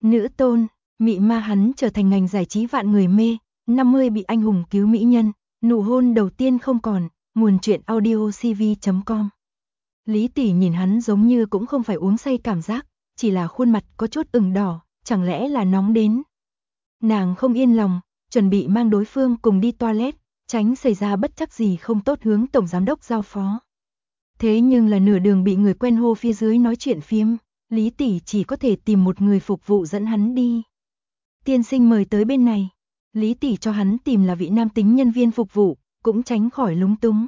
Nữ tôn, mị ma hắn trở thành ngành giải trí vạn người mê, 50 bị anh hùng cứu mỹ nhân, nụ hôn đầu tiên không còn, nguồn truyện audiocv.com. Lý Tỷ nhìn hắn giống như cũng không phải uống say cảm giác, chỉ là khuôn mặt có chút ửng đỏ, chẳng lẽ là nóng đến. Nàng không yên lòng, chuẩn bị mang đối phương cùng đi toilet, tránh xảy ra bất trắc gì không tốt hướng tổng giám đốc giao phó. Thế nhưng là nửa đường bị người quen hô phía dưới nói chuyện phiếm, Lý Tỷ chỉ có thể tìm một người phục vụ dẫn hắn đi. Tiên sinh mời tới bên này. Lý Tỷ cho hắn tìm là vị nam tính nhân viên phục vụ, cũng tránh khỏi lúng túng.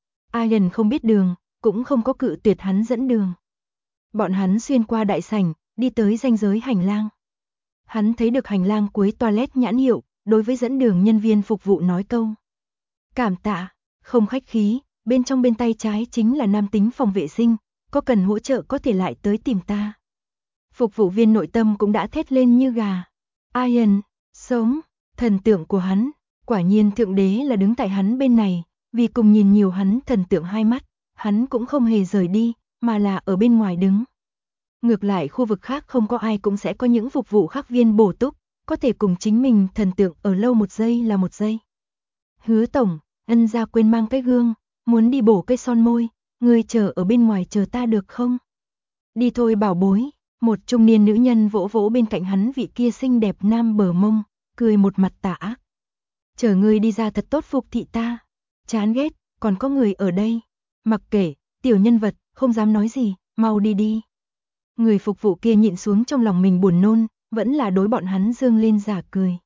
Ian không biết đường, cũng không có cự tuyệt hắn dẫn đường. Bọn hắn xuyên qua đại sảnh, đi tới ranh giới hành lang. Hắn thấy được hành lang cuối toilet nhãn hiệu, đối với dẫn đường nhân viên phục vụ nói câu. Cảm tạ, không khách khí, bên trong bên tay trái chính là nam tính phòng vệ sinh, có cần hỗ trợ có thể lại tới tìm ta. Phục vụ viên nội tâm cũng đã thét lên như gà. Ian, sống, thần tượng của hắn, quả nhiên thượng đế là đứng tại hắn bên này, vì cùng nhìn nhiều hắn thần tượng hai mắt, hắn cũng không hề rời đi, mà là ở bên ngoài đứng. Ngược lại khu vực khác không có ai cũng sẽ có những phục vụ khác viên bổ túc, có thể cùng chính mình thần tượng ở lâu một giây là một giây. Hứa tổng, ân gia quên mang cái gương, muốn đi bổ cây son môi, người chờ ở bên ngoài chờ ta được không? Đi thôi bảo bối, một trung niên nữ nhân vỗ vỗ bên cạnh hắn vị kia xinh đẹp nam bờ mông, cười một mặt tà ác. Chờ ngươi đi ra thật tốt phục thị ta. Chán ghét, còn có người ở đây. Mặc kệ, tiểu nhân vật, không dám nói gì, mau đi đi. Người phục vụ kia nhịn xuống trong lòng mình buồn nôn, vẫn là đối bọn hắn dương lên giả cười.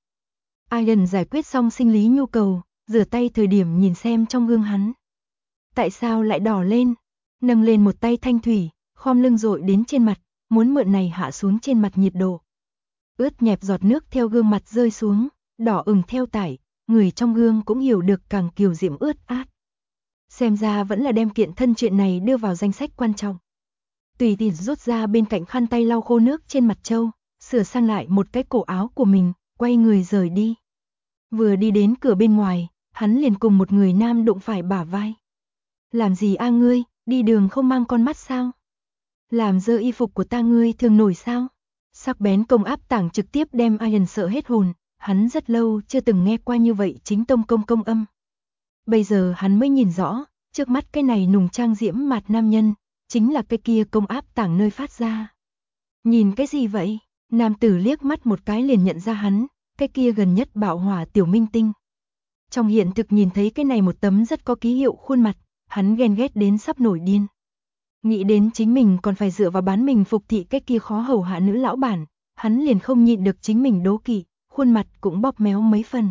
Ian giải quyết xong sinh lý nhu cầu, rửa tay thời điểm nhìn xem trong gương hắn. Tại sao lại đỏ lên? Nâng lên một tay thanh thủy, khom lưng dội đến trên mặt, muốn mượn này hạ xuống trên mặt nhiệt độ. Ướt nhẹp giọt nước theo gương mặt rơi xuống, đỏ ửng theo tải, người trong gương cũng hiểu được càng kiều diễm ướt át. Xem ra vẫn là đem kiện thân chuyện này đưa vào danh sách quan trọng. Tùy tiện rút ra bên cạnh khăn tay lau khô nước trên mặt trâu, sửa sang lại một cái cổ áo của mình, quay người rời đi. Vừa đi đến cửa bên ngoài, hắn liền cùng một người nam đụng phải bả vai. Làm gì a ngươi, đi đường không mang con mắt sao? Làm dơ y phục của ta ngươi thường nổi sao? Sắc bén công áp tảng trực tiếp đem Ian sợ hết hồn, hắn rất lâu chưa từng nghe qua như vậy chính tông công âm. Bây giờ hắn mới nhìn rõ, trước mắt cái này nùng trang diễm mạt nam nhân, chính là cái kia công áp tảng nơi phát ra. Nhìn cái gì vậy? Nam tử liếc mắt một cái liền nhận ra hắn, cái kia gần nhất bạo hỏa tiểu minh tinh. Trong hiện thực nhìn thấy cái này một tấm rất có ký hiệu khuôn mặt, hắn ghen ghét đến sắp nổi điên. Nghĩ đến chính mình còn phải dựa vào bán mình phục thị cái kia khó hầu hạ nữ lão bản, hắn liền không nhịn được chính mình đố kỵ, khuôn mặt cũng bóp méo mấy phần.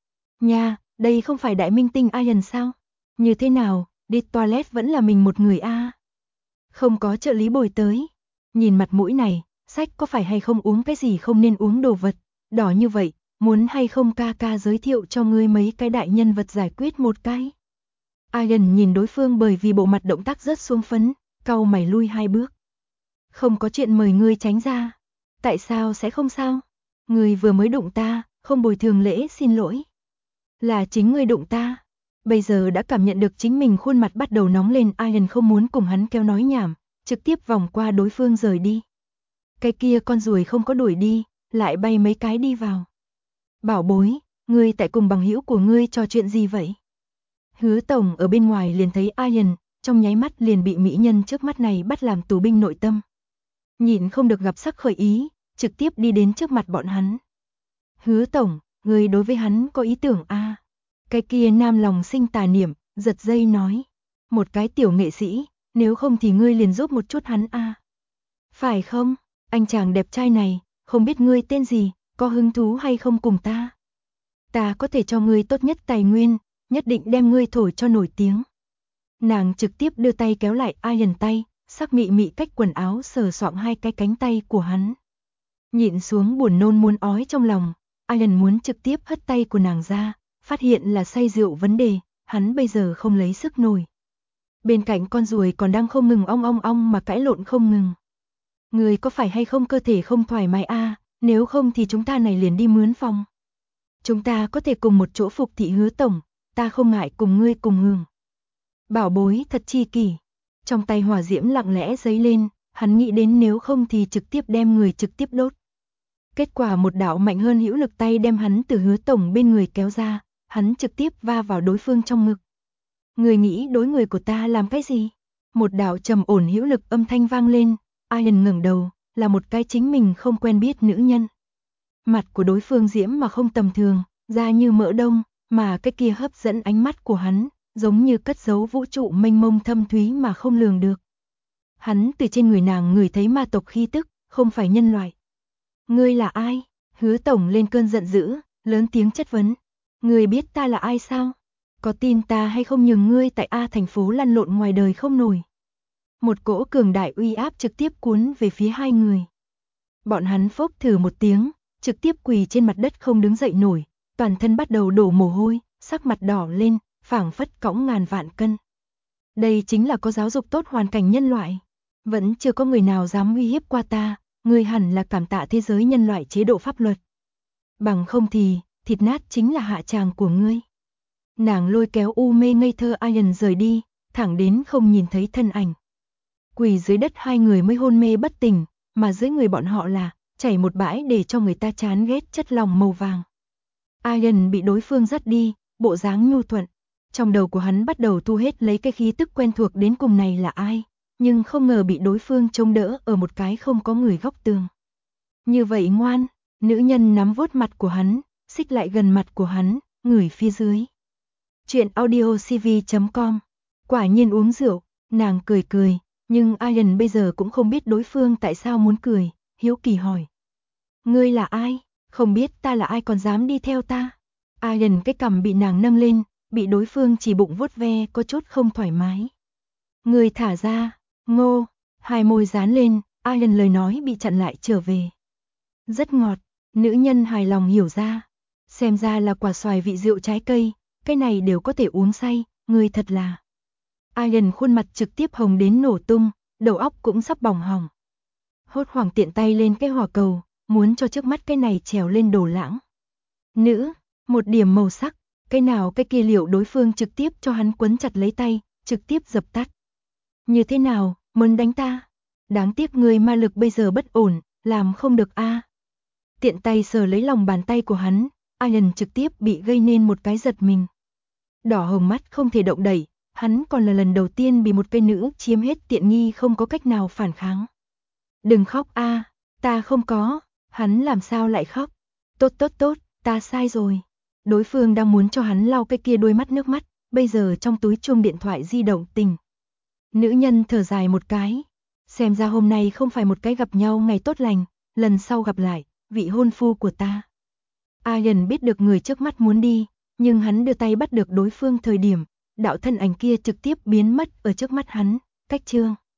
Nha, đây không phải đại minh tinh Ian sao? Như thế nào, đi toilet vẫn là mình một người a? Không có trợ lý bồi tới. Nhìn mặt mũi này, sách có phải hay không uống cái gì không nên uống đồ vật, đỏ như vậy, muốn hay không ca ca giới thiệu cho ngươi mấy cái đại nhân vật giải quyết một cái. Ian nhìn đối phương bởi vì bộ mặt động tác rớt xuống phấn, cau mày lui hai bước. Không có chuyện mời ngươi tránh ra. Tại sao sẽ không sao? Ngươi vừa mới đụng ta, không bồi thường lễ xin lỗi. Là chính ngươi đụng ta. Bây giờ đã cảm nhận được chính mình khuôn mặt bắt đầu nóng lên, Ian không muốn cùng hắn kéo nói nhảm, trực tiếp vòng qua đối phương rời đi. Cái kia con ruồi không có đuổi đi, lại bay mấy cái đi vào. Bảo bối, ngươi tại cùng bằng hữu của ngươi trò chuyện gì vậy? Hứa tổng ở bên ngoài liền thấy Ian, trong nháy mắt liền bị mỹ nhân trước mắt này bắt làm tù binh nội tâm. Nhịn không được gặp sắc khởi ý, trực tiếp đi đến trước mặt bọn hắn. Hứa tổng, ngươi đối với hắn có ý tưởng a? Cái kia nam lòng sinh tà niệm, giật dây nói. Một cái tiểu nghệ sĩ, nếu không thì ngươi liền giúp một chút hắn a. Phải không, anh chàng đẹp trai này, không biết ngươi tên gì, có hứng thú hay không cùng ta? Ta có thể cho ngươi tốt nhất tài nguyên, nhất định đem ngươi thổi cho nổi tiếng. Nàng trực tiếp đưa tay kéo lại Ian tay, sắc mị mị cách quần áo sờ soạng hai cái cánh tay của hắn. Nhịn xuống buồn nôn muốn ói trong lòng, Ian muốn trực tiếp hất tay của nàng ra, phát hiện là say rượu vấn đề, hắn bây giờ không lấy sức nổi. Bên cạnh con ruồi còn đang không ngừng ong mà cãi lộn không ngừng. Người có phải hay không cơ thể không thoải mái a? Nếu không thì chúng ta này liền đi mướn phòng. Chúng ta có thể cùng một chỗ phục thị Hứa tổng, ta không ngại cùng ngươi cùng hưởng. Bảo bối thật chi kỷ. Trong tay hỏa diễm lặng lẽ dấy lên, hắn nghĩ đến nếu không thì trực tiếp đem người trực tiếp đốt. Kết quả một đạo mạnh hơn hữu lực tay đem hắn từ Hứa tổng bên người kéo ra, hắn trực tiếp va vào đối phương trong ngực. Người nghĩ đối người của ta làm cái gì? Một đạo trầm ổn hữu lực âm thanh vang lên, Ian ngẩng đầu, là một cái chính mình không quen biết nữ nhân. Mặt của đối phương diễm mà không tầm thường, da như mỡ đông, mà cái kia hấp dẫn ánh mắt của hắn, giống như cất giấu vũ trụ mênh mông thâm thúy mà không lường được. Hắn từ trên người nàng ngửi thấy ma tộc khí tức, không phải nhân loại. Ngươi là ai? Hứa tổng lên cơn giận dữ, lớn tiếng chất vấn. Ngươi biết ta là ai sao? Có tin ta hay không nhường ngươi tại A thành phố lăn lộn ngoài đời không nổi. Một cỗ cường đại uy áp trực tiếp cuốn về phía hai người. Bọn hắn phốc thử một tiếng, trực tiếp quỳ trên mặt đất không đứng dậy nổi, toàn thân bắt đầu đổ mồ hôi, sắc mặt đỏ lên, phảng phất cõng ngàn vạn cân. Đây chính là có giáo dục tốt hoàn cảnh nhân loại. Vẫn chưa có người nào dám uy hiếp qua ta, ngươi hẳn là cảm tạ thế giới nhân loại chế độ pháp luật. Bằng không thì, thịt nát chính là hạ tràng của ngươi. Nàng lôi kéo u mê ngây thơ Ian rời đi, thẳng đến không nhìn thấy thân ảnh. Quỳ dưới đất hai người mới hôn mê bất tỉnh, mà dưới người bọn họ là chảy một bãi để cho người ta chán ghét chất lỏng màu vàng. Ian bị đối phương dắt đi, bộ dáng nhu thuận. Trong đầu của hắn bắt đầu thu hết lấy cái khí tức quen thuộc đến cùng này là ai, nhưng không ngờ bị đối phương chống đỡ ở một cái không có người góc tường. Như vậy ngoan, nữ nhân nắm vuốt mặt của hắn, xích lại gần mặt của hắn, ngửi phía dưới. Chuyện audiocv.com. Quả nhiên uống rượu, nàng cười cười, nhưng Ian bây giờ cũng không biết đối phương tại sao muốn cười, hiếu kỳ hỏi. Ngươi là ai? Không biết ta là ai còn dám đi theo ta? Ian cái cằm bị nàng nâng lên, bị đối phương chỉ bụng vuốt ve có chút không thoải mái. Ngươi thả ra, ngô, hai môi dán lên, Ian lời nói bị chặn lại trở về. Rất ngọt, nữ nhân hài lòng hiểu ra. Xem ra là quả xoài vị rượu trái cây, cái này đều có thể uống say, ngươi thật là. Ian khuôn mặt trực tiếp hồng đến nổ tung, đầu óc cũng sắp bỏng hỏng. Hốt hoảng tiện tay lên cái hỏa cầu, muốn cho trước mắt cái này trèo lên đồ lãng. Nữ, một điểm màu sắc, cái nào cái kia liệu đối phương trực tiếp cho hắn quấn chặt lấy tay, trực tiếp dập tắt. Như thế nào, muốn đánh ta? Đáng tiếc người ma lực bây giờ bất ổn, làm không được a. Tiện tay sờ lấy lòng bàn tay của hắn, Ian trực tiếp bị gây nên một cái giật mình. Đỏ hồng mắt không thể động đậy, hắn còn là lần đầu tiên bị một cây nữ chiếm hết tiện nghi không có cách nào phản kháng. Đừng khóc a, ta không có, hắn làm sao lại khóc? Tốt tốt tốt, ta sai rồi. Đối phương đang muốn cho hắn lau cái kia đôi mắt nước mắt, bây giờ trong túi chuông điện thoại di động tỉnh. Nữ nhân thở dài một cái, xem ra hôm nay không phải một cái gặp nhau ngày tốt lành, lần sau gặp lại, vị hôn phu của ta. Ian biết được người trước mắt muốn đi, nhưng hắn đưa tay bắt được đối phương thời điểm, đạo thân ảnh kia trực tiếp biến mất ở trước mắt hắn, cách chương.